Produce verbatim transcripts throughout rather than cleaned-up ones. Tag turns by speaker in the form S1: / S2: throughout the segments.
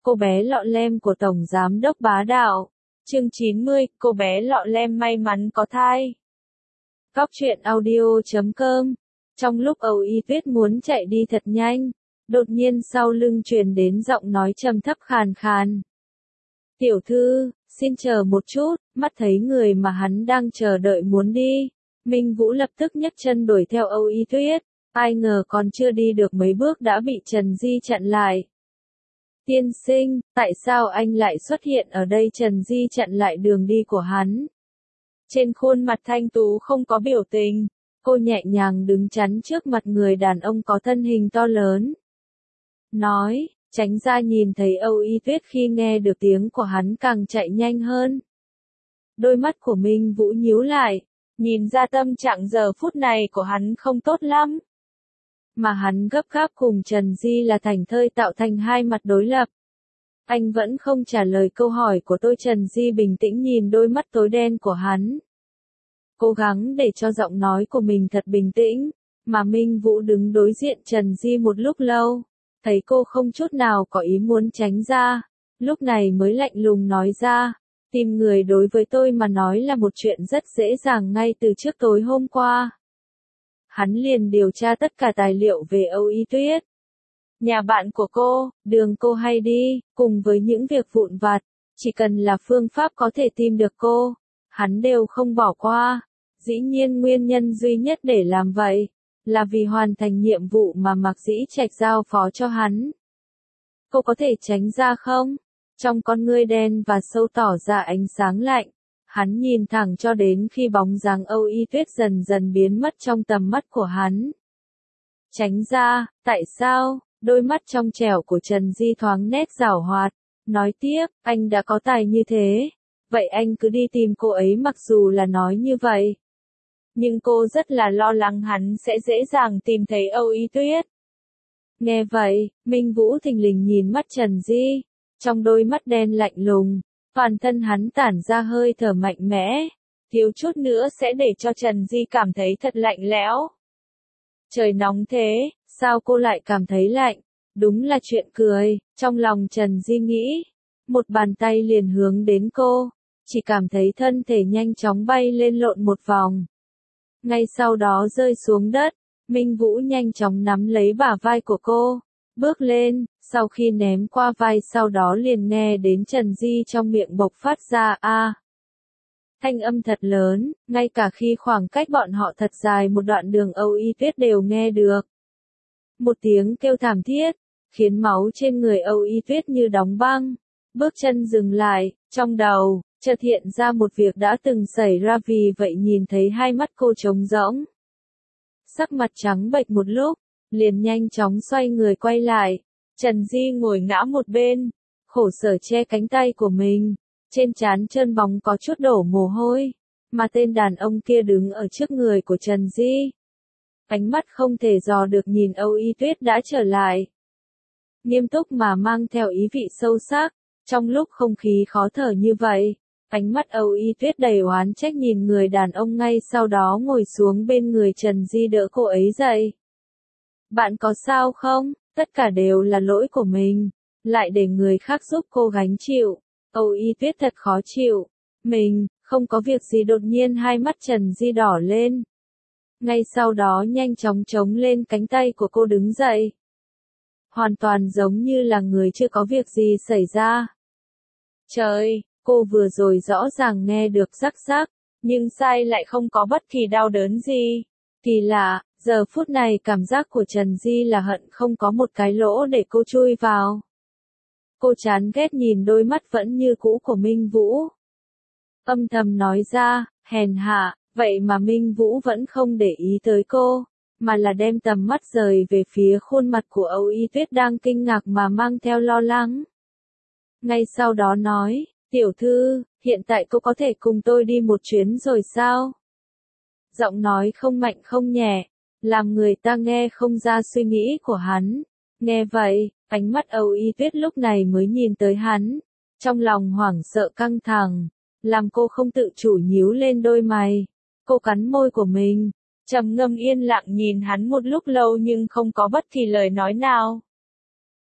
S1: cô bé lọ lem của Tổng Giám đốc bá đạo. Chương chín mươi, cô bé lọ lem may mắn có thai. Góc truyện audio chấm com. Trong lúc Âu Y Tuyết muốn chạy đi thật nhanh, đột nhiên sau lưng truyền đến giọng nói trầm thấp khàn khàn. Tiểu thư, xin chờ một chút, mắt thấy người mà hắn đang chờ đợi muốn đi. Minh Vũ lập tức nhấc chân đuổi theo Âu Y Tuyết, ai ngờ còn chưa đi được mấy bước đã bị Trần Di chặn lại. Tiên sinh, tại sao anh lại xuất hiện ở đây? Trần Di chặn lại đường đi của hắn. Trên khuôn mặt thanh tú không có biểu tình, cô nhẹ nhàng đứng chắn trước mặt người đàn ông có thân hình to lớn. Nói, tránh ra. Nhìn thấy Âu Y Tuyết khi nghe được tiếng của hắn càng chạy nhanh hơn. Đôi mắt của Minh Vũ nhíu lại, nhìn ra tâm trạng giờ phút này của hắn không tốt lắm. Mà hắn gấp gáp cùng Trần Di là thành thơi tạo thành hai mặt đối lập. Anh vẫn không trả lời câu hỏi của tôi. Trần Di bình tĩnh nhìn đôi mắt tối đen của hắn. Cố gắng để cho giọng nói của mình thật bình tĩnh, mà Minh Vũ đứng đối diện Trần Di một lúc lâu, thấy cô không chút nào có ý muốn tránh ra, lúc này mới lạnh lùng nói ra, tìm người đối với tôi mà nói là một chuyện rất dễ dàng. Ngay từ trước tối hôm qua, hắn liền điều tra tất cả tài liệu về Âu Y Tuyết, nhà bạn của cô, đường cô hay đi, cùng với những việc vụn vặt, chỉ cần là phương pháp có thể tìm được cô, hắn đều không bỏ qua. Dĩ nhiên nguyên nhân duy nhất để làm vậy, là vì hoàn thành nhiệm vụ mà Mạc Dĩ Trạch giao phó cho hắn. Cô có thể tránh ra không? Trong con ngươi đen và sâu tỏ ra ánh sáng lạnh, hắn nhìn thẳng cho đến khi bóng dáng Âu Y Tuyết dần dần biến mất trong tầm mắt của hắn. Tránh ra, tại sao? Đôi mắt trong trẻo của Trần Di thoáng nét giảo hoạt, nói tiếp, anh đã có tài như thế, vậy anh cứ đi tìm cô ấy. Mặc dù là nói như vậy, nhưng cô rất là lo lắng hắn sẽ dễ dàng tìm thấy Âu Y Tuyết. Nghe vậy, Minh Vũ thình lình nhìn mắt Trần Di, trong đôi mắt đen lạnh lùng, toàn thân hắn tản ra hơi thở mạnh mẽ, thiếu chút nữa sẽ để cho Trần Di cảm thấy thật lạnh lẽo. Trời nóng thế, sao cô lại cảm thấy lạnh? Đúng là chuyện cười, trong lòng Trần Di nghĩ, một bàn tay liền hướng đến cô, chỉ cảm thấy thân thể nhanh chóng bay lên lộn một vòng. Ngay sau đó rơi xuống đất, Minh Vũ nhanh chóng nắm lấy bả vai của cô, bước lên, sau khi ném qua vai sau đó liền nghe đến Trần Di trong miệng bộc phát ra a. Thanh âm thật lớn, ngay cả khi khoảng cách bọn họ thật dài một đoạn đường Âu Y Tuyết đều nghe được. Một tiếng kêu thảm thiết, khiến máu trên người Âu Y Tuyết như đóng băng, bước chân dừng lại, trong đầu chợt hiện ra một việc đã từng xảy ra, vì vậy nhìn thấy hai mắt cô trống rỗng. Sắc mặt trắng bệch một lúc, liền nhanh chóng xoay người quay lại. Trần Di ngồi ngã một bên, khổ sở che cánh tay của mình, trên trán trơn bóng có chút đổ mồ hôi, mà tên đàn ông kia đứng ở trước người của Trần Di. Ánh mắt không thể dò được nhìn Âu Y Tuyết đã trở lại. Nghiêm túc mà mang theo ý vị sâu sắc, trong lúc không khí khó thở như vậy. Ánh mắt Âu Y Tuyết đầy oán trách nhìn người đàn ông, ngay sau đó ngồi xuống bên người Trần Di đỡ cô ấy dậy. Bạn có sao không? Tất cả đều là lỗi của mình, lại để người khác giúp cô gánh chịu. Âu Y Tuyết thật khó chịu. Mình, không có việc gì. Đột nhiên hai mắt Trần Di đỏ lên. Ngay sau đó nhanh chóng chống lên cánh tay của cô đứng dậy. Hoàn toàn giống như là người chưa có việc gì xảy ra. Trời! Cô vừa rồi rõ ràng nghe được rắc rắc, nhưng sai lại không có bất kỳ đau đớn gì. Kỳ lạ, giờ phút này cảm giác của Trần Di là hận không có một cái lỗ để cô chui vào. Cô chán ghét nhìn đôi mắt vẫn như cũ của Minh Vũ. Âm thầm nói ra, hèn hạ, vậy mà Minh Vũ vẫn không để ý tới cô, mà là đem tầm mắt rời về phía khuôn mặt của Âu Y Tuyết đang kinh ngạc mà mang theo lo lắng. Ngay sau đó nói, tiểu thư, hiện tại cô có thể cùng tôi đi một chuyến rồi sao? Giọng nói không mạnh không nhẹ, làm người ta nghe không ra suy nghĩ của hắn. Nghe vậy, ánh mắt Âu Y Tuyết lúc này mới nhìn tới hắn, trong lòng hoảng sợ căng thẳng, làm cô không tự chủ nhíu lên đôi mày. Cô cắn môi của mình, trầm ngâm yên lặng nhìn hắn một lúc lâu nhưng không có bất kỳ lời nói nào.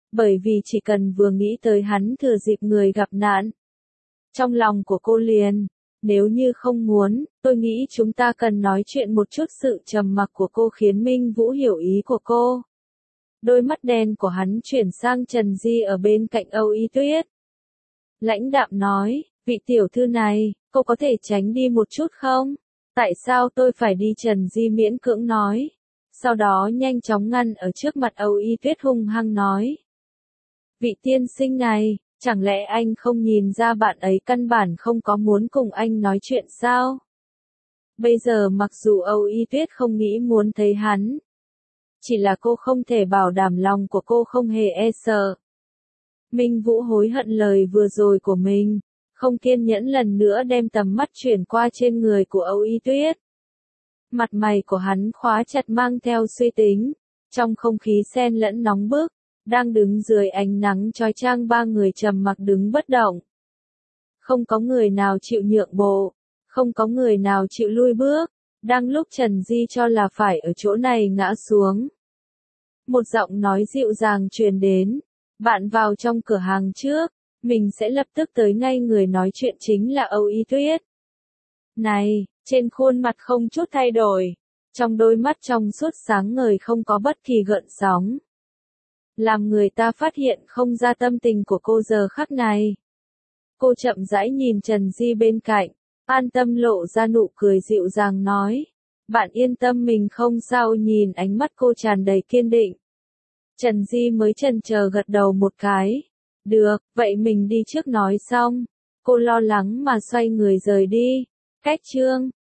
S1: Bởi vì chỉ cần vừa nghĩ tới hắn thừa dịp người gặp nạn. Trong lòng của cô liền, nếu như không muốn, tôi nghĩ chúng ta cần nói chuyện một chút. Sự trầm mặc của cô khiến Minh Vũ hiểu ý của cô. Đôi mắt đen của hắn chuyển sang Trần Di ở bên cạnh Âu Y Tuyết. Lãnh đạm nói, vị tiểu thư này, cô có thể tránh đi một chút không? Tại sao tôi phải đi? Trần Di miễn cưỡng nói. Sau đó nhanh chóng ngăn ở trước mặt Âu Y Tuyết hung hăng nói. Vị tiên sinh này, chẳng lẽ anh không nhìn ra bạn ấy căn bản không có muốn cùng anh nói chuyện sao? Bây giờ mặc dù Âu Y Tuyết không nghĩ muốn thấy hắn. Chỉ là cô không thể bảo đảm lòng của cô không hề e sợ. Minh Vũ hối hận lời vừa rồi của mình, không kiên nhẫn lần nữa đem tầm mắt chuyển qua trên người của Âu Y Tuyết. Mặt mày của hắn khóa chặt mang theo suy tính, trong không khí xen lẫn nóng bức, đang đứng dưới ánh nắng chói chang ba người trầm mặc đứng bất động. Không có người nào chịu nhượng bộ, không có người nào chịu lui bước, đang lúc Trần Di cho là phải ở chỗ này ngã xuống. Một giọng nói dịu dàng truyền đến, bạn vào trong cửa hàng trước, mình sẽ lập tức tới ngay. Người nói chuyện chính là Âu Y Tuyết. Này, trên khuôn mặt không chút thay đổi, trong đôi mắt trong suốt sáng ngời không có bất kỳ gợn sóng. Làm người ta phát hiện không ra tâm tình của cô giờ khắc này. Cô chậm rãi nhìn Trần Di bên cạnh, an tâm lộ ra nụ cười dịu dàng nói. Bạn yên tâm mình không sao. Nhìn ánh mắt cô tràn đầy kiên định. Trần Di mới chần chờ gật đầu một cái. Được, vậy mình đi trước. Nói xong, cô lo lắng mà xoay người rời đi. Cách chương